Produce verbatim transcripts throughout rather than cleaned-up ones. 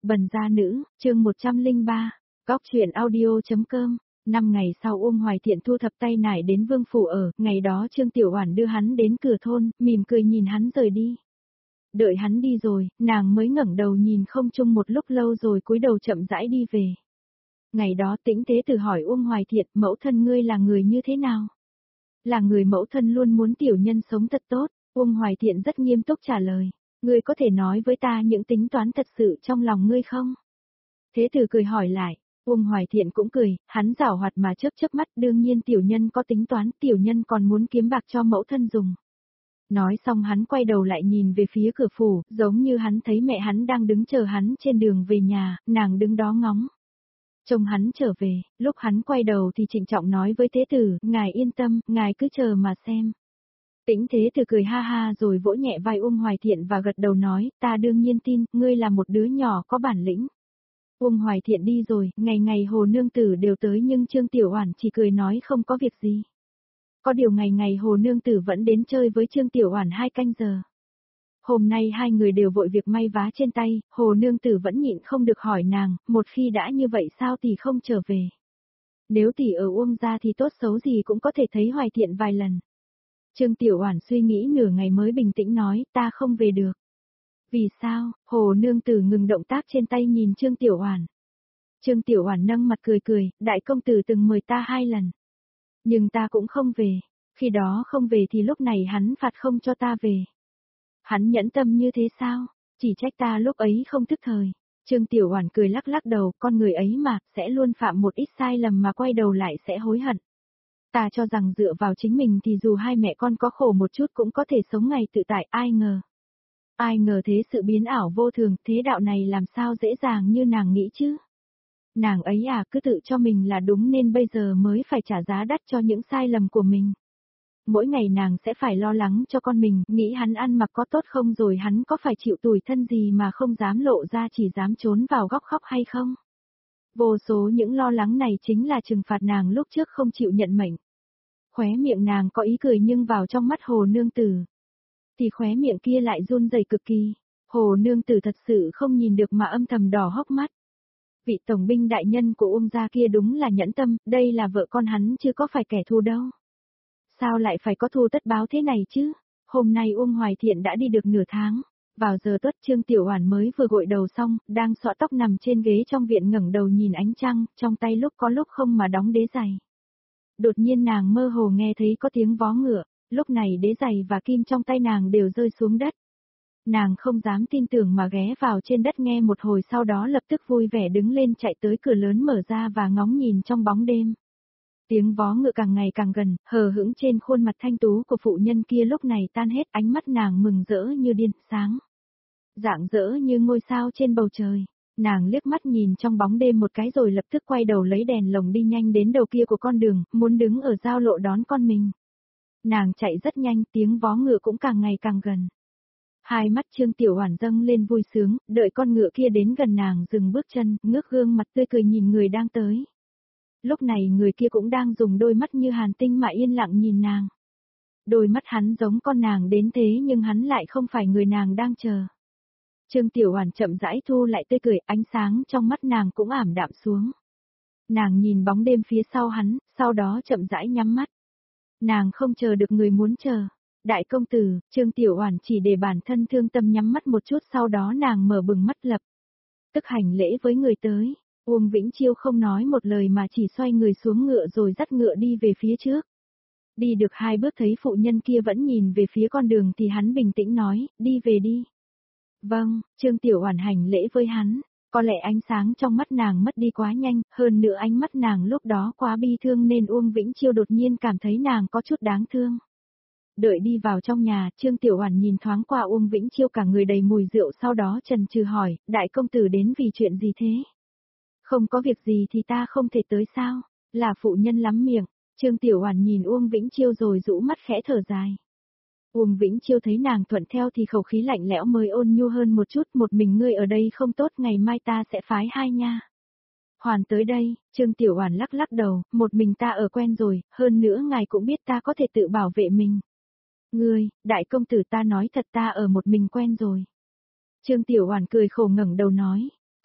Bần gia nữ, chương một trăm lẻ ba, góc truyện audio.com. Năm ngày sau Uông Hoài Thiện thu thập tay nải đến Vương phủ ở, ngày đó Trương Tiểu Oản đưa hắn đến cửa thôn, mỉm cười nhìn hắn rời đi. Đợi hắn đi rồi, nàng mới ngẩng đầu nhìn không trung một lúc lâu rồi cúi đầu chậm rãi đi về. Ngày đó Tĩnh Thế Tử hỏi Uông Hoài Thiện, mẫu thân ngươi là người như thế nào? Là người mẫu thân luôn muốn tiểu nhân sống thật tốt. Uông Hoài Thiện rất nghiêm túc trả lời. Ngươi có thể nói với ta những tính toán thật sự trong lòng ngươi không? Thế Tử cười hỏi lại. Uông Hoài Thiện cũng cười, hắn giảo hoạt mà chớp chớp mắt, đương nhiên tiểu nhân có tính toán, tiểu nhân còn muốn kiếm bạc cho mẫu thân dùng. Nói xong hắn quay đầu lại nhìn về phía cửa phủ, giống như hắn thấy mẹ hắn đang đứng chờ hắn trên đường về nhà, nàng đứng đó ngóng. Trông hắn trở về, lúc hắn quay đầu thì trịnh trọng nói với Thế Tử, ngài yên tâm, ngài cứ chờ mà xem. Tĩnh Thế Tử cười ha ha rồi vỗ nhẹ vai Uông Hoài Thiện và gật đầu nói, ta đương nhiên tin, ngươi là một đứa nhỏ có bản lĩnh. Uông Hoài Thiện đi rồi, ngày ngày Hồ Nương Tử đều tới nhưng Trương Tiểu Oản chỉ cười nói không có việc gì. Có điều ngày ngày Hồ Nương Tử vẫn đến chơi với Trương Tiểu Oản hai canh giờ. Hôm nay hai người đều vội việc may vá trên tay, Hồ Nương Tử vẫn nhịn không được hỏi nàng, một khi đã như vậy sao tỷ không trở về. Nếu tỷ ở Uông gia thì tốt xấu gì cũng có thể thấy Hoài Thiện vài lần. Trương Tiểu Oản suy nghĩ nửa ngày mới bình tĩnh nói, ta không về được. Vì sao? Hồ Nương Tử ngừng động tác trên tay nhìn Trương Tiểu Oản. Trương Tiểu Oản nâng mặt cười cười, đại công tử từng mời ta hai lần. Nhưng ta cũng không về, khi đó không về thì lúc này hắn phạt không cho ta về. Hắn nhẫn tâm như thế sao? Chỉ trách ta lúc ấy không thức thời. Trương Tiểu Oản cười lắc lắc đầu, con người ấy mà, sẽ luôn phạm một ít sai lầm mà quay đầu lại sẽ hối hận. Ta cho rằng dựa vào chính mình thì dù hai mẹ con có khổ một chút cũng có thể sống ngày tự tại, ai ngờ. Ai ngờ thế sự biến ảo vô thường, thế đạo này làm sao dễ dàng như nàng nghĩ chứ? Nàng ấy à, cứ tự cho mình là đúng nên bây giờ mới phải trả giá đắt cho những sai lầm của mình. Mỗi ngày nàng sẽ phải lo lắng cho con mình, nghĩ hắn ăn mặc có tốt không rồi hắn có phải chịu tủi thân gì mà không dám lộ ra chỉ dám trốn vào góc khóc hay không? Vô số những lo lắng này chính là trừng phạt nàng lúc trước không chịu nhận mệnh. Khóe miệng nàng có ý cười nhưng vào trong mắt Hồ Nương Tử thì khóe miệng kia lại run rẩy cực kỳ. Hồ Nương Tử thật sự không nhìn được mà âm thầm đỏ hốc mắt. Vị tổng binh đại nhân của Uông gia kia đúng là nhẫn tâm, đây là vợ con hắn chứ có phải kẻ thù đâu. Sao lại phải có thù tất báo thế này chứ? Hôm nay Uông Hoài Thiện đã đi được nửa tháng. Vào giờ tuất Trương Tiểu Oản mới vừa gội đầu xong, đang xõa tóc nằm trên ghế trong viện ngẩng đầu nhìn ánh trăng, trong tay lúc có lúc không mà đóng đế giày. Đột nhiên nàng mơ hồ nghe thấy có tiếng vó ngựa, lúc này đế giày và kim trong tay nàng đều rơi xuống đất. Nàng không dám tin tưởng mà ghé vào trên đất nghe một hồi sau đó lập tức vui vẻ đứng lên chạy tới cửa lớn mở ra và ngóng nhìn trong bóng đêm. Tiếng vó ngựa càng ngày càng gần, hờ hững trên khuôn mặt thanh tú của phụ nhân kia lúc này tan hết, ánh mắt nàng mừng rỡ như điên, sáng rạng rỡ như ngôi sao trên bầu trời. Nàng liếc mắt nhìn trong bóng đêm một cái rồi lập tức quay đầu lấy đèn lồng đi nhanh đến đầu kia của con đường, muốn đứng ở giao lộ đón con mình. Nàng chạy rất nhanh, tiếng vó ngựa cũng càng ngày càng gần. Hai mắt Trương Tiểu Oản dâng lên vui sướng, đợi con ngựa kia đến gần nàng dừng bước chân, ngước gương mặt tươi cười nhìn người đang tới. Lúc này người kia cũng đang dùng đôi mắt như hàn tinh mà yên lặng nhìn nàng. Đôi mắt hắn giống con nàng đến thế nhưng hắn lại không phải người nàng đang chờ. Trương Tiểu Oản chậm rãi thu lại tươi cười, ánh sáng trong mắt nàng cũng ảm đạm xuống. Nàng nhìn bóng đêm phía sau hắn, sau đó chậm rãi nhắm mắt. Nàng không chờ được người muốn chờ. Đại công tử, Trương Tiểu Oản chỉ để bản thân thương tâm nhắm mắt một chút sau đó nàng mở bừng mắt lập tức hành lễ với người tới. Uông Vĩnh Chiêu không nói một lời mà chỉ xoay người xuống ngựa rồi dắt ngựa đi về phía trước. Đi được hai bước thấy phụ nhân kia vẫn nhìn về phía con đường thì hắn bình tĩnh nói, đi về đi. Vâng, Trương Tiểu Oản hành lễ với hắn, có lẽ ánh sáng trong mắt nàng mất đi quá nhanh, hơn nữa ánh mắt nàng lúc đó quá bi thương nên Uông Vĩnh Chiêu đột nhiên cảm thấy nàng có chút đáng thương. Đợi đi vào trong nhà, Trương Tiểu Oản nhìn thoáng qua Uông Vĩnh Chiêu cả người đầy mùi rượu sau đó chần chừ hỏi, đại công tử đến vì chuyện gì thế? Không có việc gì thì ta không thể tới sao? Là phụ nhân lắm miệng. Trương Tiểu Oản nhìn Uông Vĩnh Chiêu rồi rũ mắt khẽ thở dài. Uông Vĩnh Chiêu thấy nàng thuận theo thì khẩu khí lạnh lẽo mới ôn nhu hơn một chút, một mình ngươi ở đây không tốt, ngày mai ta sẽ phái hai nha. Hoàn tới đây, Trương Tiểu Oản lắc lắc đầu, một mình ta ở quen rồi, hơn nữa ngài cũng biết ta có thể tự bảo vệ mình. Ngươi, đại công tử ta nói thật ta ở một mình quen rồi. Trương Tiểu Oản cười khổ ngẩng đầu nói,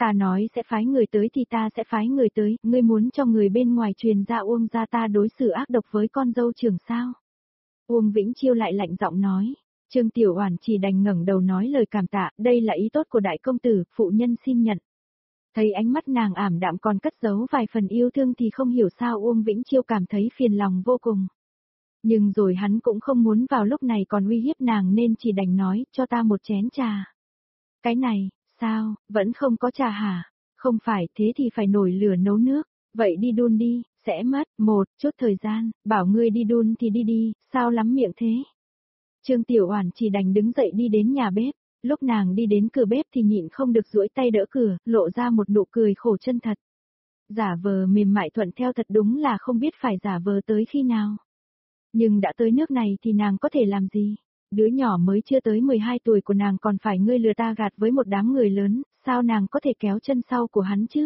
Ta nói sẽ phái người tới thì ta sẽ phái người tới, ngươi muốn cho người bên ngoài truyền ra Uông gia ta đối xử ác độc với con dâu trưởng sao? Uông Vĩnh Chiêu lại lạnh giọng nói. Trương Tiểu Oản chỉ đành ngẩng đầu nói lời cảm tạ, đây là ý tốt của đại công tử, phụ nhân xin nhận. Thấy ánh mắt nàng ảm đạm còn cất giấu vài phần yêu thương thì không hiểu sao Uông Vĩnh Chiêu cảm thấy phiền lòng vô cùng. Nhưng rồi hắn cũng không muốn vào lúc này còn uy hiếp nàng nên chỉ đành nói, cho ta một chén trà. Cái này, sao, vẫn không có trà hả? Không phải, thế thì phải nổi lửa nấu nước, vậy đi đun đi, sẽ mất, một chút thời gian, bảo ngươi đi đun thì đi đi, sao lắm miệng thế? Trương Tiểu Oản chỉ đành đứng dậy đi đến nhà bếp, lúc nàng đi đến cửa bếp thì nhịn không được duỗi tay đỡ cửa, lộ ra một nụ cười khổ chân thật. Giả vờ mềm mại thuận theo thật đúng là không biết phải giả vờ tới khi nào. Nhưng đã tới nước này thì nàng có thể làm gì? Đứa nhỏ mới chưa tới mười hai tuổi của nàng còn phải ngươi lừa ta gạt với một đám người lớn, sao nàng có thể kéo chân sau của hắn chứ?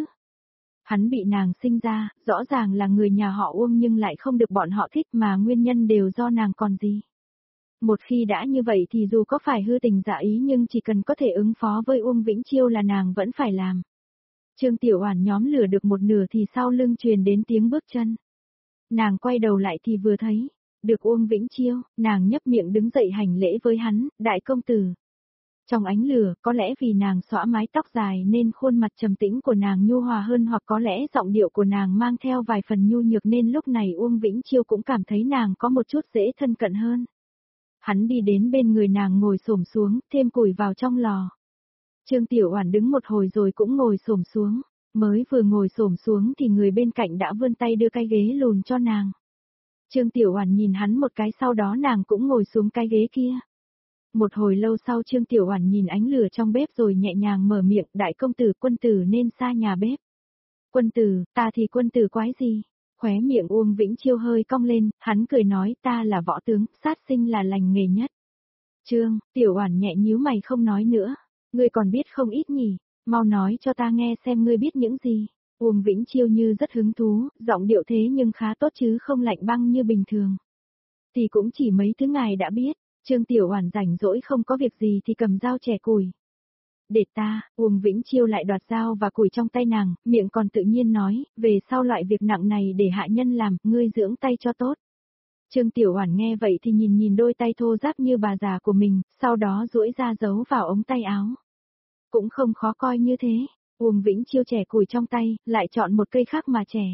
Hắn bị nàng sinh ra, rõ ràng là người nhà họ Uông nhưng lại không được bọn họ thích mà nguyên nhân đều do nàng còn gì. Một khi đã như vậy thì dù có phải hư tình giả ý nhưng chỉ cần có thể ứng phó với Uông Vĩnh Chiêu là nàng vẫn phải làm. Trương Tiểu Oản nhóm lửa được một nửa thì sau lưng truyền đến tiếng bước chân. Nàng quay đầu lại thì vừa thấy, được Uông Vĩnh Chiêu, nàng nhấp miệng đứng dậy hành lễ với hắn, đại công tử. Trong ánh lửa, có lẽ vì nàng xõa mái tóc dài nên khuôn mặt trầm tĩnh của nàng nhu hòa hơn hoặc có lẽ giọng điệu của nàng mang theo vài phần nhu nhược nên lúc này Uông Vĩnh Chiêu cũng cảm thấy nàng có một chút dễ thân cận hơn. Hắn đi đến bên người nàng ngồi xổm xuống, thêm củi vào trong lò. Trương Tiểu Oản đứng một hồi rồi cũng ngồi xổm xuống, mới vừa ngồi xổm xuống thì người bên cạnh đã vươn tay đưa cái ghế lùn cho nàng. Trương Tiểu Oản nhìn hắn một cái sau đó nàng cũng ngồi xuống cái ghế kia. Một hồi lâu sau Trương Tiểu Oản nhìn ánh lửa trong bếp rồi nhẹ nhàng mở miệng, đại công tử quân tử nên xa nhà bếp. Quân tử, ta thì quân tử quái gì? Khóe miệng Uông Vĩnh Chiêu hơi cong lên, hắn cười nói ta là võ tướng, sát sinh là lành nghề nhất. Trương, Tiểu Oản nhẹ nhíu mày không nói nữa, ngươi còn biết không ít nhỉ, mau nói cho ta nghe xem ngươi biết những gì. Uông Vĩnh Chiêu như rất hứng thú, giọng điệu thế nhưng khá tốt chứ không lạnh băng như bình thường. Thì cũng chỉ mấy thứ ngài đã biết, Trương Tiểu Oản rảnh rỗi không có việc gì thì cầm dao chẻ củi. Để ta, Uông Vĩnh Chiêu lại đoạt dao và củi trong tay nàng, miệng còn tự nhiên nói, về sau loại việc nặng này để hạ nhân làm, ngươi dưỡng tay cho tốt. Trương Tiểu Oản nghe vậy thì nhìn nhìn đôi tay thô ráp như bà già của mình, sau đó duỗi ra giấu vào ống tay áo. Cũng không khó coi như thế, Uông Vĩnh Chiêu chẻ củi trong tay, lại chọn một cây khác mà chẻ.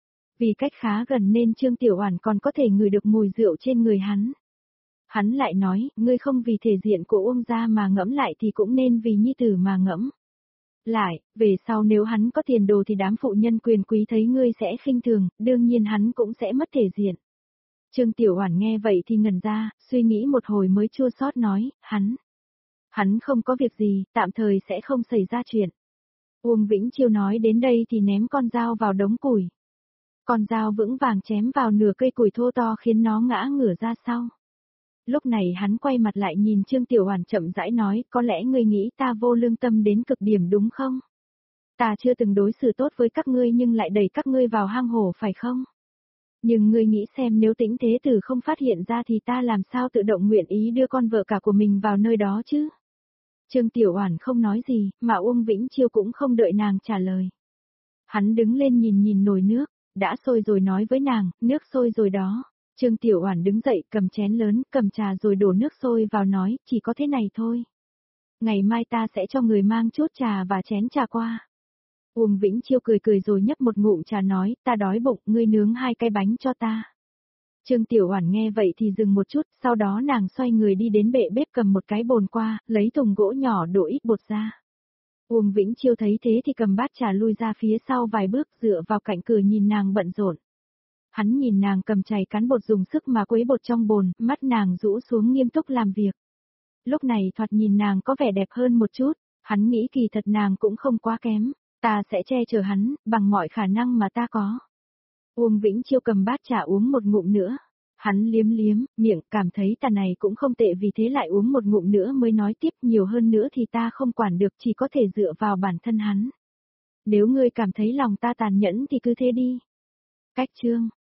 Vì cách khá gần nên Trương Tiểu Oản còn có thể ngửi được mùi rượu trên người hắn. Hắn lại nói, ngươi không vì thể diện của Uông gia mà ngẫm lại thì cũng nên vì nhi tử mà ngẫm. Lại, về sau nếu hắn có tiền đồ thì đám phụ nhân quyền quý thấy ngươi sẽ khinh thường, đương nhiên hắn cũng sẽ mất thể diện. Trương Tiểu Oản nghe vậy thì ngẩn ra, suy nghĩ một hồi mới chua xót nói, hắn. Hắn không có việc gì, tạm thời sẽ không xảy ra chuyện. Uông Vĩnh Chiêu nói đến đây thì ném con dao vào đống củi. Con dao vững vàng chém vào nửa cây củi thô to khiến nó ngã ngửa ra sau. Lúc này hắn quay mặt lại nhìn Trương Tiểu Oản chậm rãi nói, có lẽ ngươi nghĩ ta vô lương tâm đến cực điểm đúng không? Ta chưa từng đối xử tốt với các ngươi nhưng lại đẩy các ngươi vào hang hổ phải không? Nhưng ngươi nghĩ xem nếu Tĩnh Thế Tử không phát hiện ra thì ta làm sao tự động nguyện ý đưa con vợ cả của mình vào nơi đó chứ? Trương Tiểu Oản không nói gì, mà Uông Vĩnh Chiêu cũng không đợi nàng trả lời. Hắn đứng lên nhìn nhìn nồi nước, đã sôi rồi nói với nàng, nước sôi rồi đó. Trương Tiểu Oản đứng dậy cầm chén lớn, cầm trà rồi đổ nước sôi vào nói, chỉ có thế này thôi. Ngày mai ta sẽ cho người mang chút trà và chén trà qua. Uông Vĩnh Chiêu cười cười rồi nhấp một ngụm trà nói, ta đói bụng, ngươi nướng hai cái bánh cho ta. Trương Tiểu Oản nghe vậy thì dừng một chút, sau đó nàng xoay người đi đến bệ bếp cầm một cái bồn qua, lấy thùng gỗ nhỏ đổ ít bột ra. Uông Vĩnh Chiêu thấy thế thì cầm bát trà lui ra phía sau vài bước dựa vào cạnh cửa nhìn nàng bận rộn. Hắn nhìn nàng cầm chày cán bột dùng sức mà quấy bột trong bồn, mắt nàng rũ xuống nghiêm túc làm việc. Lúc này thoạt nhìn nàng có vẻ đẹp hơn một chút, hắn nghĩ kỳ thật nàng cũng không quá kém, ta sẽ che chở hắn, bằng mọi khả năng mà ta có. Uông Vĩnh Chiêu cầm bát trà uống một ngụm nữa. Hắn liếm liếm, miệng, cảm thấy tà này cũng không tệ vì thế lại uống một ngụm nữa mới nói tiếp nhiều hơn nữa thì ta không quản được chỉ có thể dựa vào bản thân hắn. Nếu ngươi cảm thấy lòng ta tàn nhẫn thì cứ thế đi. Cách chương